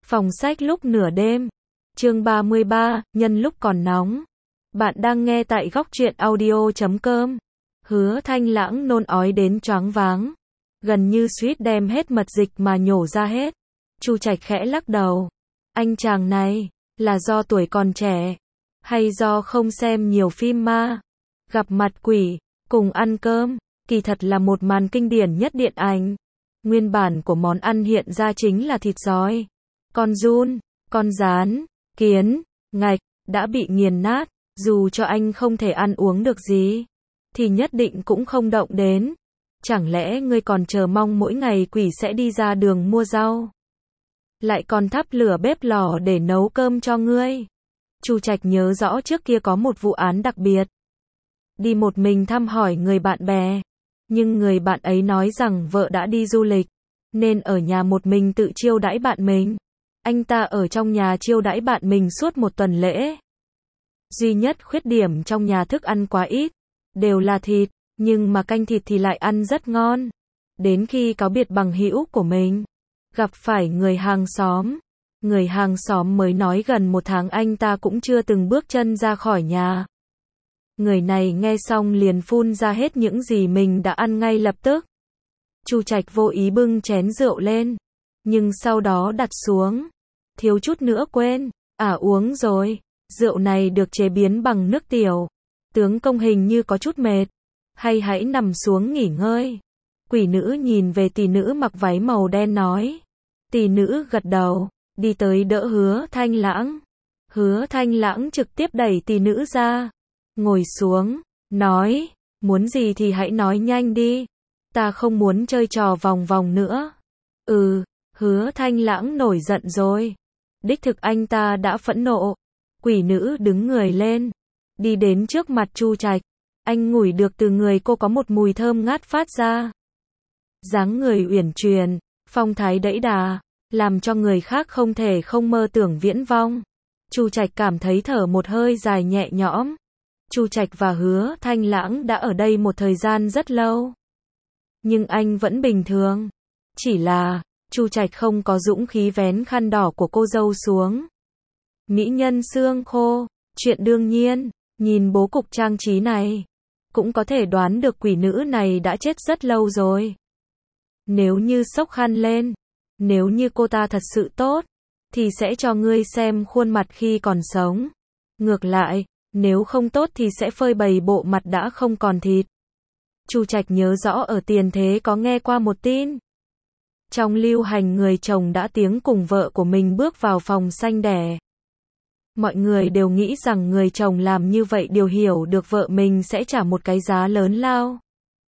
Phòng sách lúc nửa đêm. Chương 33, nhân lúc còn nóng. Bạn đang nghe tại góc truyện audio.com. Hứa Thanh Lãng nôn ói đến choáng váng, gần như suýt đem hết mật dịch mà nhổ ra hết. Chu Trạch khẽ lắc đầu. Anh chàng này, là do tuổi còn trẻ, hay do không xem nhiều phim ma? Gặp mặt quỷ, cùng ăn cơm, kỳ thật là một màn kinh điển nhất điện ảnh. Nguyên bản của món ăn hiện ra chính là thịt giòi, con giun, con gián, kiến, ngạch, đã bị nghiền nát, dù cho anh không thể ăn uống được gì, thì nhất định cũng không động đến. Chẳng lẽ ngươi còn chờ mong mỗi ngày quỷ sẽ đi ra đường mua rau, lại còn thắp lửa bếp lò để nấu cơm cho ngươi? Chu Trạch nhớ rõ trước kia có một vụ án đặc biệt. Đi một mình thăm hỏi người bạn bè, nhưng người bạn ấy nói rằng vợ đã đi du lịch, nên ở nhà một mình tự chiêu đãi bạn mình. Anh ta ở trong nhà chiêu đãi bạn mình suốt một tuần lễ. Duy nhất khuyết điểm trong nhà thức ăn quá ít, đều là thịt, nhưng mà canh thịt thì lại ăn rất ngon. Đến khi cáo biệt bằng hữu của mình, gặp phải người hàng xóm. Người hàng xóm mới nói gần một tháng anh ta cũng chưa từng bước chân ra khỏi nhà. Người này nghe xong liền phun ra hết những gì mình đã ăn ngay lập tức. Chu Trạch vô ý bưng chén rượu lên, nhưng sau đó đặt xuống, thiếu chút nữa quên. Uống rồi. Rượu này được chế biến bằng nước tiểu. Tướng công hình như có chút mệt, hay hãy nằm xuống nghỉ ngơi? Quỷ nữ nhìn về tỷ nữ mặc váy màu đen nói. Tỷ nữ gật đầu, đi tới đỡ Hứa Thanh Lãng. Hứa Thanh Lãng trực tiếp đẩy tỷ nữ ra, ngồi xuống, nói, muốn gì thì hãy nói nhanh đi, ta không muốn chơi trò vòng vòng nữa. Hứa Thanh Lãng nổi giận rồi. Đích thực anh ta đã phẫn nộ. Quỷ nữ đứng người lên, đi đến trước mặt Chu Trạch. Anh ngửi được từ người cô có một mùi thơm ngát phát ra. Dáng người uyển chuyển, phong thái đẫy đà, làm cho người khác không thể không mơ tưởng viễn vong. Chu Trạch cảm thấy thở một hơi dài nhẹ nhõm. Chu Trạch và Hứa Thanh Lãng đã ở đây một thời gian rất lâu, nhưng anh vẫn bình thường. Chỉ là, Chu Trạch không có dũng khí vén khăn đỏ của cô dâu xuống. Mỹ nhân xương khô, chuyện đương nhiên, nhìn bố cục trang trí này, cũng có thể đoán được quỷ nữ này đã chết rất lâu rồi. Nếu như xốc khăn lên, nếu như cô ta thật sự tốt, thì sẽ cho ngươi xem khuôn mặt khi còn sống. Ngược lại, nếu không tốt thì sẽ phơi bày bộ mặt đã không còn thịt. Chu Trạch nhớ rõ ở tiền thế có nghe qua một tin. Trong lưu hành người chồng đã tiếng cùng vợ của mình bước vào phòng sanh đẻ. Mọi người đều nghĩ rằng người chồng làm như vậy điều hiểu được vợ mình sẽ trả một cái giá lớn lao.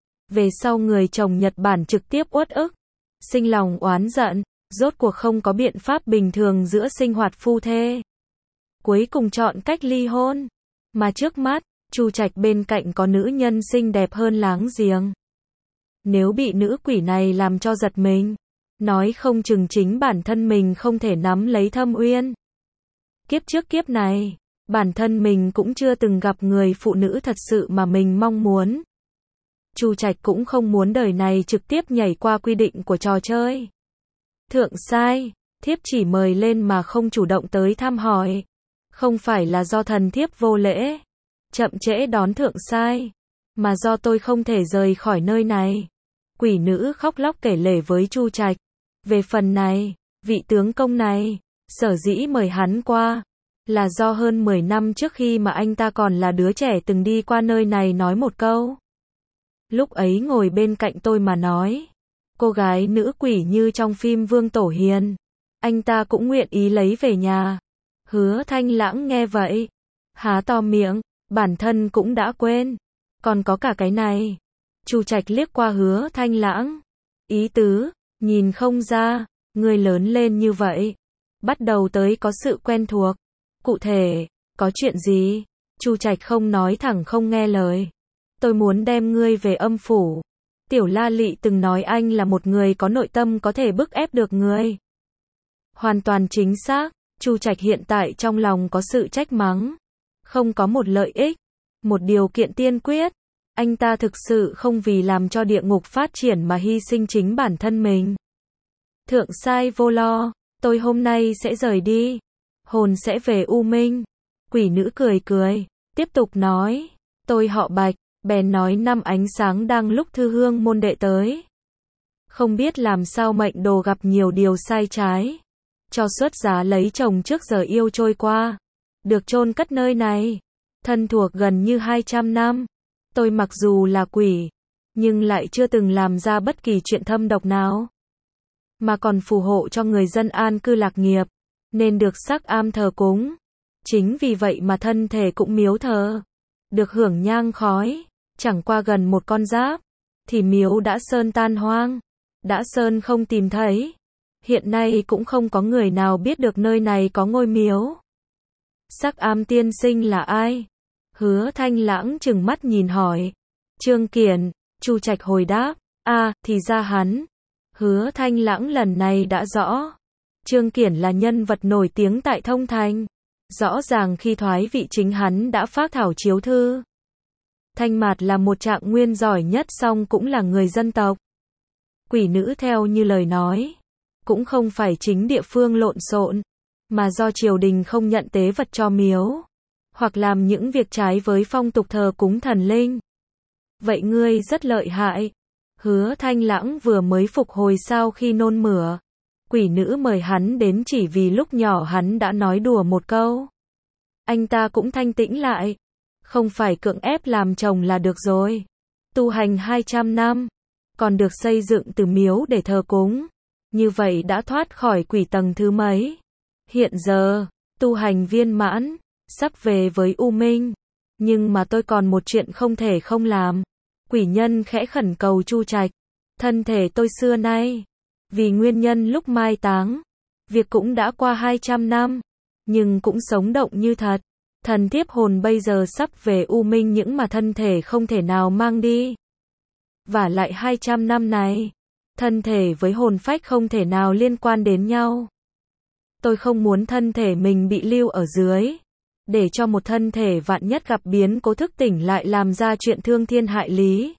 Về sau người chồng Nhật Bản trực tiếp uất ức, sinh lòng oán giận, rốt cuộc không có biện pháp bình thường giữa sinh hoạt phu thê. Cuối cùng chọn cách ly hôn. Mà trước mắt, Chu Trạch bên cạnh có nữ nhân xinh đẹp hơn láng giềng. Nếu bị nữ quỷ này làm cho giật mình, nói không chừng chính bản thân mình không thể nắm lấy thâm uyên. Kiếp trước kiếp này, bản thân mình cũng chưa từng gặp người phụ nữ thật sự mà mình mong muốn. Chu Trạch cũng không muốn đời này trực tiếp nhảy qua quy định của trò chơi. Thượng sai, thiếp chỉ mời lên mà không chủ động tới thăm hỏi. Không phải là do thần thiếp vô lễ, chậm trễ đón thượng sai, mà do tôi không thể rời khỏi nơi này. Quỷ nữ khóc lóc kể lể với Chu Trạch. Về phần này, vị tướng công này, sở dĩ mời hắn qua, là do hơn 10 năm trước khi mà anh ta còn là đứa trẻ từng đi qua nơi này nói một câu. Lúc ấy ngồi bên cạnh tôi mà nói, cô gái nữ quỷ như trong phim Vương Tổ Hiền, anh ta cũng nguyện ý lấy về nhà. Hứa Thanh Lãng nghe vậy, há to miệng, bản thân cũng đã quên. Còn có cả cái này. Chu Trạch liếc qua Hứa Thanh Lãng. Ý tứ, nhìn không ra, người lớn lên như vậy, bắt đầu tới có sự quen thuộc. Cụ thể, có chuyện gì? Chu Trạch không nói thẳng không nghe lời. Tôi muốn đem ngươi về âm phủ. Tiểu La Lị từng nói anh là một người có nội tâm có thể bức ép được người. Hoàn toàn chính xác. Chu Trạch hiện tại trong lòng có sự trách mắng. Không có một lợi ích, một điều kiện tiên quyết. Anh ta thực sự không vì làm cho địa ngục phát triển mà hy sinh chính bản thân mình. Thượng sai vô lo, Tôi hôm nay sẽ rời đi. Hồn sẽ về U Minh. Quỷ nữ cười cười, tiếp tục nói. Tôi họ Bạch, bèn nói năm ánh sáng đang lúc thư hương môn đệ tới. Không biết làm sao mệnh đồ gặp nhiều điều sai trái. Cho xuất giá lấy chồng trước giờ yêu trôi qua. Được chôn cất nơi này. Thân thuộc gần như 200 năm. Tôi mặc dù là quỷ, nhưng lại chưa từng làm ra bất kỳ chuyện thâm độc nào. Mà còn phù hộ cho người dân an cư lạc nghiệp. Nên được sắc am thờ cúng. Chính vì vậy mà thân thể cũng miếu thờ. Được hưởng nhang khói. Chẳng qua gần một con giáp. Thì miếu đã sơn tan hoang. Đã sơn không tìm thấy. Hiện nay cũng không có người nào biết được nơi này có ngôi miếu. Sắc am tiên sinh là ai? Hứa Thanh Lãng trừng mắt nhìn hỏi. Trương Kiển. Chu Trạch hồi đáp. Thì ra hắn. Hứa Thanh Lãng lần này đã rõ. Trương Kiển là nhân vật nổi tiếng tại Thông Thành. Rõ ràng khi thoái vị chính hắn đã phác thảo chiếu thư. Thanh Mạt là một trạng nguyên giỏi nhất, song cũng là người dân tộc. Quỷ nữ theo như lời nói, cũng không phải chính địa phương lộn xộn, mà do triều đình không nhận tế vật cho miếu, hoặc làm những việc trái với phong tục thờ cúng thần linh. Vậy ngươi rất lợi hại. Hứa Thanh Lãng vừa mới phục hồi sau khi nôn mửa. Quỷ nữ mời hắn đến chỉ vì lúc nhỏ hắn đã nói đùa một câu. Anh ta cũng thanh tĩnh lại. Không phải cưỡng ép làm chồng là được rồi. Tu hành 200 năm, còn được xây dựng từ miếu để thờ cúng. Như vậy đã thoát khỏi quỷ tầng thứ mấy. Hiện giờ, tu hành viên mãn, sắp về với U Minh. Nhưng mà tôi còn một chuyện không thể không làm. Quỷ nhân khẽ khẩn cầu Chu Trạch. Thân thể tôi xưa nay, vì nguyên nhân lúc mai táng, việc cũng đã qua 200 năm, nhưng cũng sống động như thật. Thần thiếp hồn bây giờ sắp về U Minh, những mà thân thể không thể nào mang đi. Vả lại 200 năm này, thân thể với hồn phách không thể nào liên quan đến nhau. Tôi không muốn thân thể mình bị lưu ở dưới, để cho một thân thể vạn nhất gặp biến cố thức tỉnh lại làm ra chuyện thương thiên hại lý.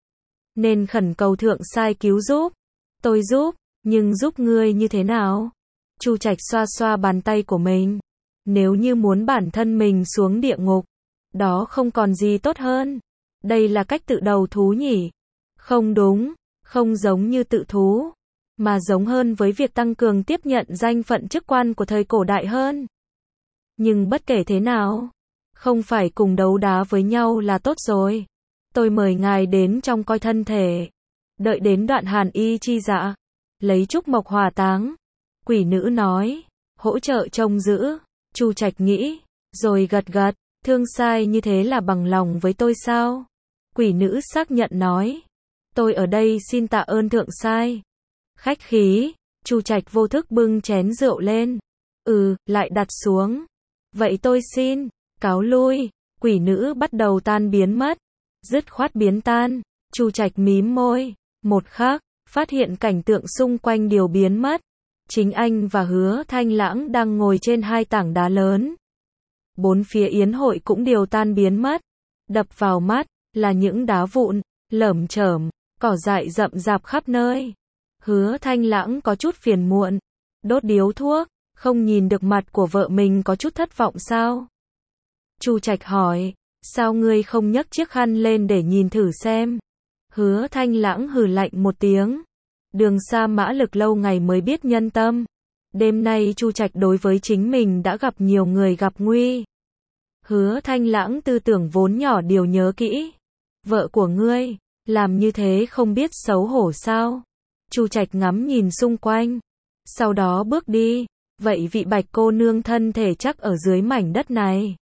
Nên khẩn cầu thượng sai cứu giúp. Tôi giúp, nhưng giúp ngươi như thế nào? Chu Trạch xoa xoa bàn tay của mình. Nếu như muốn bản thân mình xuống địa ngục, đó không còn gì tốt hơn. Đây là cách tự đầu thú nhỉ? Không đúng, không giống như tự thú, mà giống hơn với việc tăng cường tiếp nhận danh phận chức quan của thời cổ đại hơn. Nhưng bất kể thế nào, không phải cùng đấu đá với nhau là tốt rồi. Tôi mời ngài đến trong coi thân thể. Đợi đến đoạn hàn y chi dạ, lấy trúc mộc hỏa táng. Quỷ nữ nói, hỗ trợ trông giữ. Chu Trạch nghĩ, rồi gật gật, thương sai như thế là bằng lòng với tôi sao? Quỷ nữ xác nhận nói, tôi ở đây xin tạ ơn thượng sai. Khách khí. Chu Trạch vô thức bưng chén rượu lên. Lại đặt xuống. Vậy tôi xin cáo lui. Quỷ nữ bắt đầu tan biến mất. Dứt khoát biến tan. Chu Trạch mím môi. Một khắc, phát hiện cảnh tượng xung quanh đều biến mất. Chính anh và Hứa Thanh Lãng đang ngồi trên hai tảng đá lớn. Bốn phía yến hội cũng đều tan biến mất. Đập vào mắt là những đá vụn, lởm chởm, cỏ dại rậm rạp khắp nơi. Hứa Thanh Lãng có chút phiền muộn, đốt điếu thuốc, không nhìn được mặt của vợ mình có chút thất vọng sao? Chu Trạch hỏi, sao ngươi không nhấc chiếc khăn lên để nhìn thử xem? Hứa Thanh Lãng hừ lạnh một tiếng. Đường xa mã lực lâu ngày mới biết nhân tâm. Đêm nay Chu Trạch đối với chính mình đã gặp nhiều người gặp nguy. Hứa Thanh Lãng tư tưởng vốn nhỏ điều nhớ kỹ. Vợ của ngươi, làm như thế không biết xấu hổ sao? Chu Trạch ngắm nhìn xung quanh. Sau đó bước đi. Vậy vị Bạch cô nương thân thể chắc ở dưới mảnh đất này.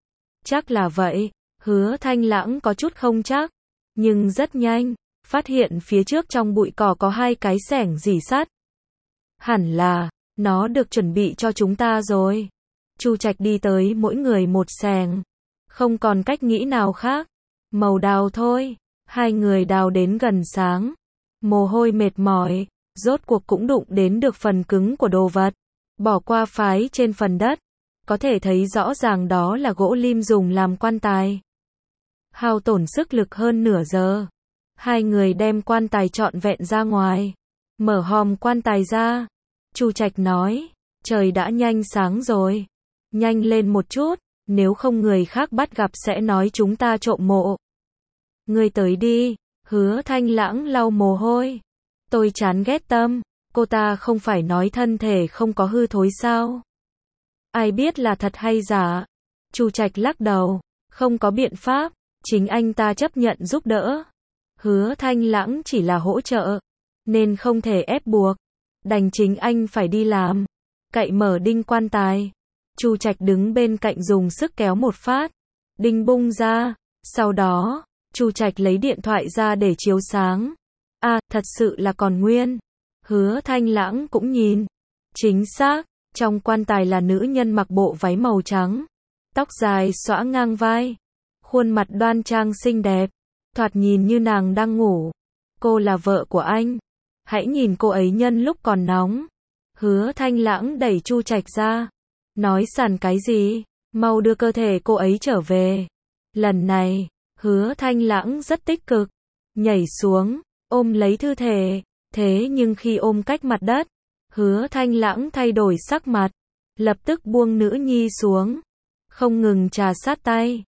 Chắc là vậy. Hứa Thanh Lãng có chút không chắc. Nhưng rất nhanh, phát hiện phía trước trong bụi cỏ có hai cái xẻng rỉ sắt. Hẳn là, nó được chuẩn bị cho chúng ta rồi. Chu Trạch đi tới mỗi người một xẻng. Không còn cách nghĩ nào khác. Màu đào thôi. Hai người đào đến gần sáng. Mồ hôi mệt mỏi, rốt cuộc cũng đụng đến được phần cứng của đồ vật. Bỏ qua phái trên phần đất. Có thể thấy rõ ràng đó là gỗ lim dùng làm quan tài. Hao tổn sức lực hơn nửa giờ. Hai người đem quan tài trọn vẹn ra ngoài. Mở hòm quan tài ra. Chu Trạch nói, trời đã nhanh sáng rồi. Nhanh lên một chút, nếu không người khác bắt gặp sẽ nói chúng ta trộm mộ. Ngươi tới đi, Hứa Thanh Lãng lau mồ hôi. Tôi chán ghét Tâm, cô ta không phải nói thân thể không có hư thối sao? Ai biết là thật hay giả? Chu Trạch lắc đầu, không có biện pháp, chính anh ta chấp nhận giúp đỡ. Hứa Thanh Lãng chỉ là hỗ trợ, nên không thể ép buộc, đành chính anh phải đi làm. Cậy mở đinh quan tài. Chu Trạch đứng bên cạnh dùng sức kéo một phát, đinh bung ra, sau đó, Chu Trạch lấy điện thoại ra để chiếu sáng. Thật sự là còn nguyên. Hứa Thanh Lãng cũng nhìn. Chính xác, trong quan tài là nữ nhân mặc bộ váy màu trắng, tóc dài xõa ngang vai, khuôn mặt đoan trang xinh đẹp, thoạt nhìn như nàng đang ngủ. Cô là vợ của anh. Hãy nhìn cô ấy nhân lúc còn nóng. Hứa Thanh Lãng đẩy Chu Trạch ra. Nói sàn cái gì? Mau đưa cơ thể cô ấy trở về. Lần này, Hứa Thanh Lãng rất tích cực. Nhảy xuống, ôm lấy thư thể. Thế nhưng khi ôm cách mặt đất, Hứa Thanh Lãng thay đổi sắc mặt. Lập tức buông nữ nhi xuống. Không ngừng trà sát tay.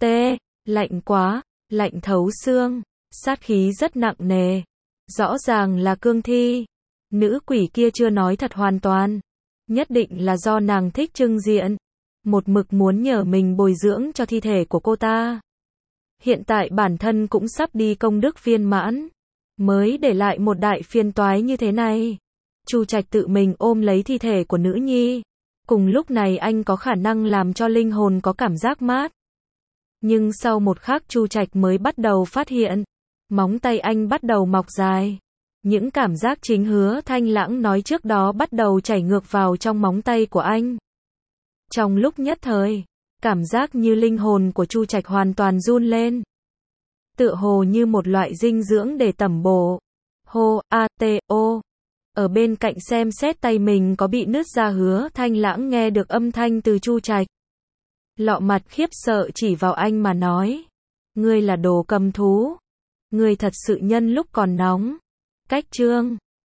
Lạnh quá, lạnh thấu xương. Sát khí rất nặng nề. Rõ ràng là cương thi. Nữ quỷ kia chưa nói thật hoàn toàn. Nhất định là do nàng thích trưng diện. Một mực muốn nhờ mình bồi dưỡng cho thi thể của cô ta. Hiện tại bản thân cũng sắp đi công đức viên mãn. Mới để lại một đại phiền toái như thế này. Chu Trạch tự mình ôm lấy thi thể của nữ nhi. Cùng lúc này anh có khả năng làm cho linh hồn có cảm giác mát. Nhưng sau một khắc Chu Trạch mới bắt đầu phát hiện. Móng tay anh bắt đầu mọc dài. Những cảm giác chính Hứa Thanh Lãng nói trước đó bắt đầu chảy ngược vào trong móng tay của anh. Trong lúc nhất thời, cảm giác như linh hồn của Chu Trạch hoàn toàn run lên. Tựa hồ như một loại dinh dưỡng để tẩm bổ. Ở bên cạnh xem xét tay mình có bị nứt ra, Hứa Thanh Lãng nghe được âm thanh từ Chu Trạch. Lọ mặt khiếp sợ chỉ vào anh mà nói. Ngươi là đồ cầm thú. Ngươi thật sự nhân lúc còn nóng. Cách chương